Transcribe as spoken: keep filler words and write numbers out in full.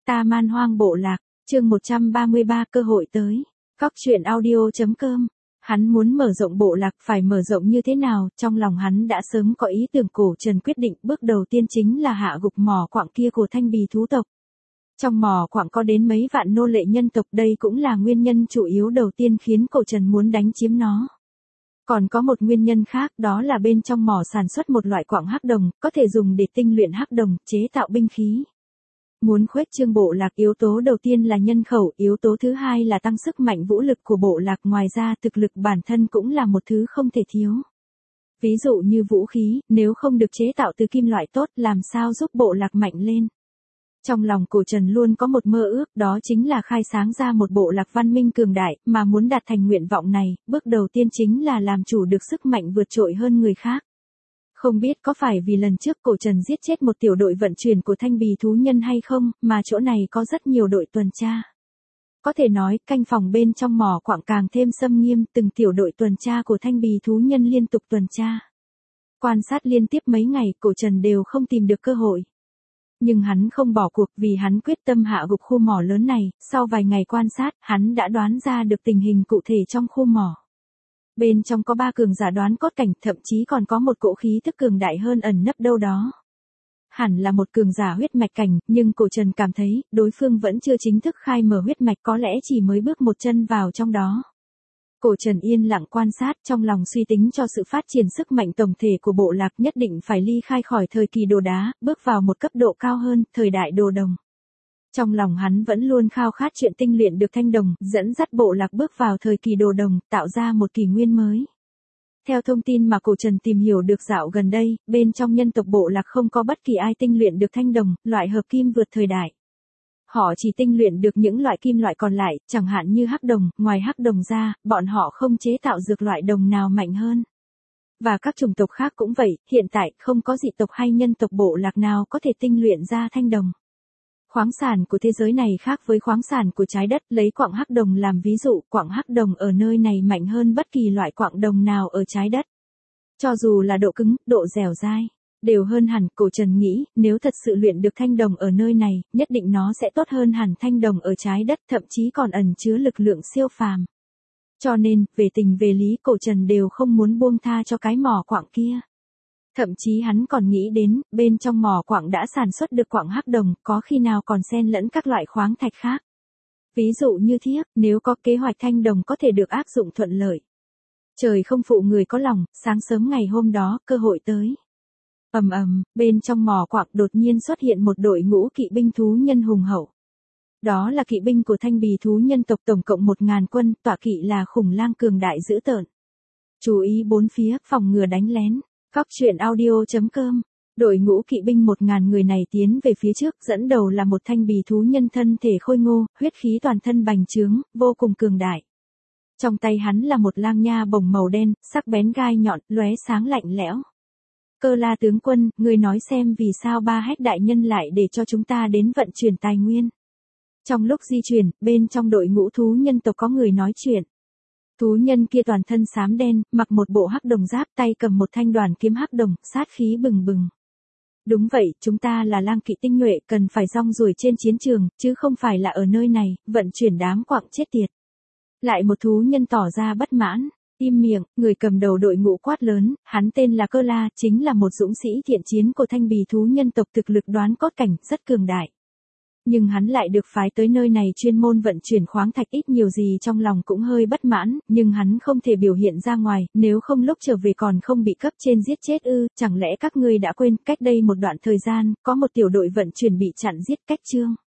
Ta Man Hoang Bộ Lạc, chương một trăm ba mươi ba cơ hội tới. Góc truyện audio chấm com. Hắn muốn mở rộng bộ lạc phải mở rộng như thế nào, trong lòng hắn đã sớm có ý tưởng. Cổ Trần quyết định bước đầu tiên chính là hạ gục mỏ quặng kia của Thanh Bì thú tộc. Trong mỏ quặng có đến mấy vạn nô lệ nhân tộc, đây cũng là nguyên nhân chủ yếu đầu tiên khiến Cổ Trần muốn đánh chiếm nó. Còn có một nguyên nhân khác, đó là bên trong mỏ sản xuất một loại quặng hắc đồng, có thể dùng để tinh luyện hắc đồng, chế tạo binh khí. Muốn khuếch trương bộ lạc, yếu tố đầu tiên là nhân khẩu, yếu tố thứ hai là tăng sức mạnh vũ lực của bộ lạc, ngoài ra thực lực bản thân cũng là một thứ không thể thiếu. Ví dụ như vũ khí, nếu không được chế tạo từ kim loại tốt, làm sao giúp bộ lạc mạnh lên. Trong lòng Cổ Trần luôn có một mơ ước, đó chính là khai sáng ra một bộ lạc văn minh cường đại, mà muốn đạt thành nguyện vọng này, bước đầu tiên chính là làm chủ được sức mạnh vượt trội hơn người khác. Không biết có phải vì lần trước Cổ Trần giết chết một tiểu đội vận chuyển của Thanh Bì thú nhân hay không, mà chỗ này có rất nhiều đội tuần tra. Có thể nói, canh phòng bên trong mỏ quặng càng thêm xâm nghiêm, từng tiểu đội tuần tra của Thanh Bì thú nhân liên tục tuần tra. Quan sát liên tiếp mấy ngày, Cổ Trần đều không tìm được cơ hội. Nhưng hắn không bỏ cuộc, vì hắn quyết tâm hạ gục khu mỏ lớn này. Sau vài ngày quan sát, hắn đã đoán ra được tình hình cụ thể trong khu mỏ. Bên trong có ba cường giả đoán cốt cảnh, thậm chí còn có một cỗ khí tức cường đại hơn ẩn nấp đâu đó. Hẳn là một cường giả huyết mạch cảnh, nhưng Cổ Trần cảm thấy, đối phương vẫn chưa chính thức khai mở huyết mạch, có lẽ chỉ mới bước một chân vào trong đó. Cổ Trần yên lặng quan sát, trong lòng suy tính cho sự phát triển sức mạnh tổng thể của bộ lạc nhất định phải ly khai khỏi thời kỳ đồ đá, bước vào một cấp độ cao hơn, thời đại đồ đồng. Trong lòng hắn vẫn luôn khao khát chuyện tinh luyện được thanh đồng, dẫn dắt bộ lạc bước vào thời kỳ đồ đồng, tạo ra một kỷ nguyên mới. Theo thông tin mà Cổ Trần tìm hiểu được dạo gần đây, bên trong nhân tộc bộ lạc không có bất kỳ ai tinh luyện được thanh đồng, loại hợp kim vượt thời đại. Họ chỉ tinh luyện được những loại kim loại còn lại, chẳng hạn như hắc đồng, ngoài hắc đồng ra, bọn họ không chế tạo dược loại đồng nào mạnh hơn. Và các chủng tộc khác cũng vậy, hiện tại không có dị tộc hay nhân tộc bộ lạc nào có thể tinh luyện ra thanh đồng. Khoáng sản của thế giới này khác với khoáng sản của trái đất, lấy quặng hắc đồng làm ví dụ, quặng hắc đồng ở nơi này mạnh hơn bất kỳ loại quặng đồng nào ở trái đất. Cho dù là độ cứng, độ dẻo dai, đều hơn hẳn. Cổ Trần nghĩ, nếu thật sự luyện được thanh đồng ở nơi này, nhất định nó sẽ tốt hơn hẳn thanh đồng ở trái đất, thậm chí còn ẩn chứa lực lượng siêu phàm. Cho nên, về tình về lý, Cổ Trần đều không muốn buông tha cho cái mỏ quặng kia. Thậm chí hắn còn nghĩ đến, bên trong mỏ quặng đã sản xuất được quặng hắc đồng, có khi nào còn xen lẫn các loại khoáng thạch khác. Ví dụ như thiếc, nếu có kế hoạch thanh đồng có thể được áp dụng thuận lợi. Trời không phụ người có lòng, sáng sớm ngày hôm đó, cơ hội tới. Ầm ầm, bên trong mỏ quặng đột nhiên xuất hiện một đội ngũ kỵ binh thú nhân hùng hậu. Đó là kỵ binh của Thanh Bì thú nhân tộc, tổng cộng một ngàn quân, tọa kỵ là khủng lang cường đại dữ tợn. Chú ý bốn phía, phòng ngừa đánh lén. Góc truyện audio chấm com. Đội ngũ kỵ binh một ngàn người này tiến về phía trước, dẫn đầu là một Thanh Bì thú nhân thân thể khôi ngô, huyết khí toàn thân bành trướng, vô cùng cường đại. Trong tay hắn là một lang nha bổng màu đen, sắc bén gai nhọn, lóe sáng lạnh lẽo. Cơ La tướng quân, ngươi nói xem vì sao Ba Hách đại nhân lại để cho chúng ta đến vận chuyển tài nguyên. Trong lúc di chuyển, bên trong đội ngũ thú nhân tộc có người nói chuyện. Thú nhân kia toàn thân xám đen, mặc một bộ hắc đồng giáp, tay cầm một thanh đoàn kiếm hắc đồng, sát khí bừng bừng. Đúng vậy, chúng ta là lang kỵ tinh nhuệ, cần phải rong ruổi trên chiến trường, chứ không phải là ở nơi này, vận chuyển đám quặng chết tiệt. Lại một thú nhân tỏ ra bất mãn. Im miệng, người cầm đầu đội ngũ quát lớn, hắn tên là Cơ La, chính là một dũng sĩ thiện chiến của Thanh Bì thú nhân tộc, thực lực đoán cốt cảnh, rất cường đại. Nhưng hắn lại được phái tới nơi này chuyên môn vận chuyển khoáng thạch, ít nhiều gì trong lòng cũng hơi bất mãn, nhưng hắn không thể biểu hiện ra ngoài, nếu không lúc trở về còn không bị cấp trên giết chết ư, chẳng lẽ các ngươi đã quên, cách đây một đoạn thời gian, có một tiểu đội vận chuyển bị chặn giết cách chương.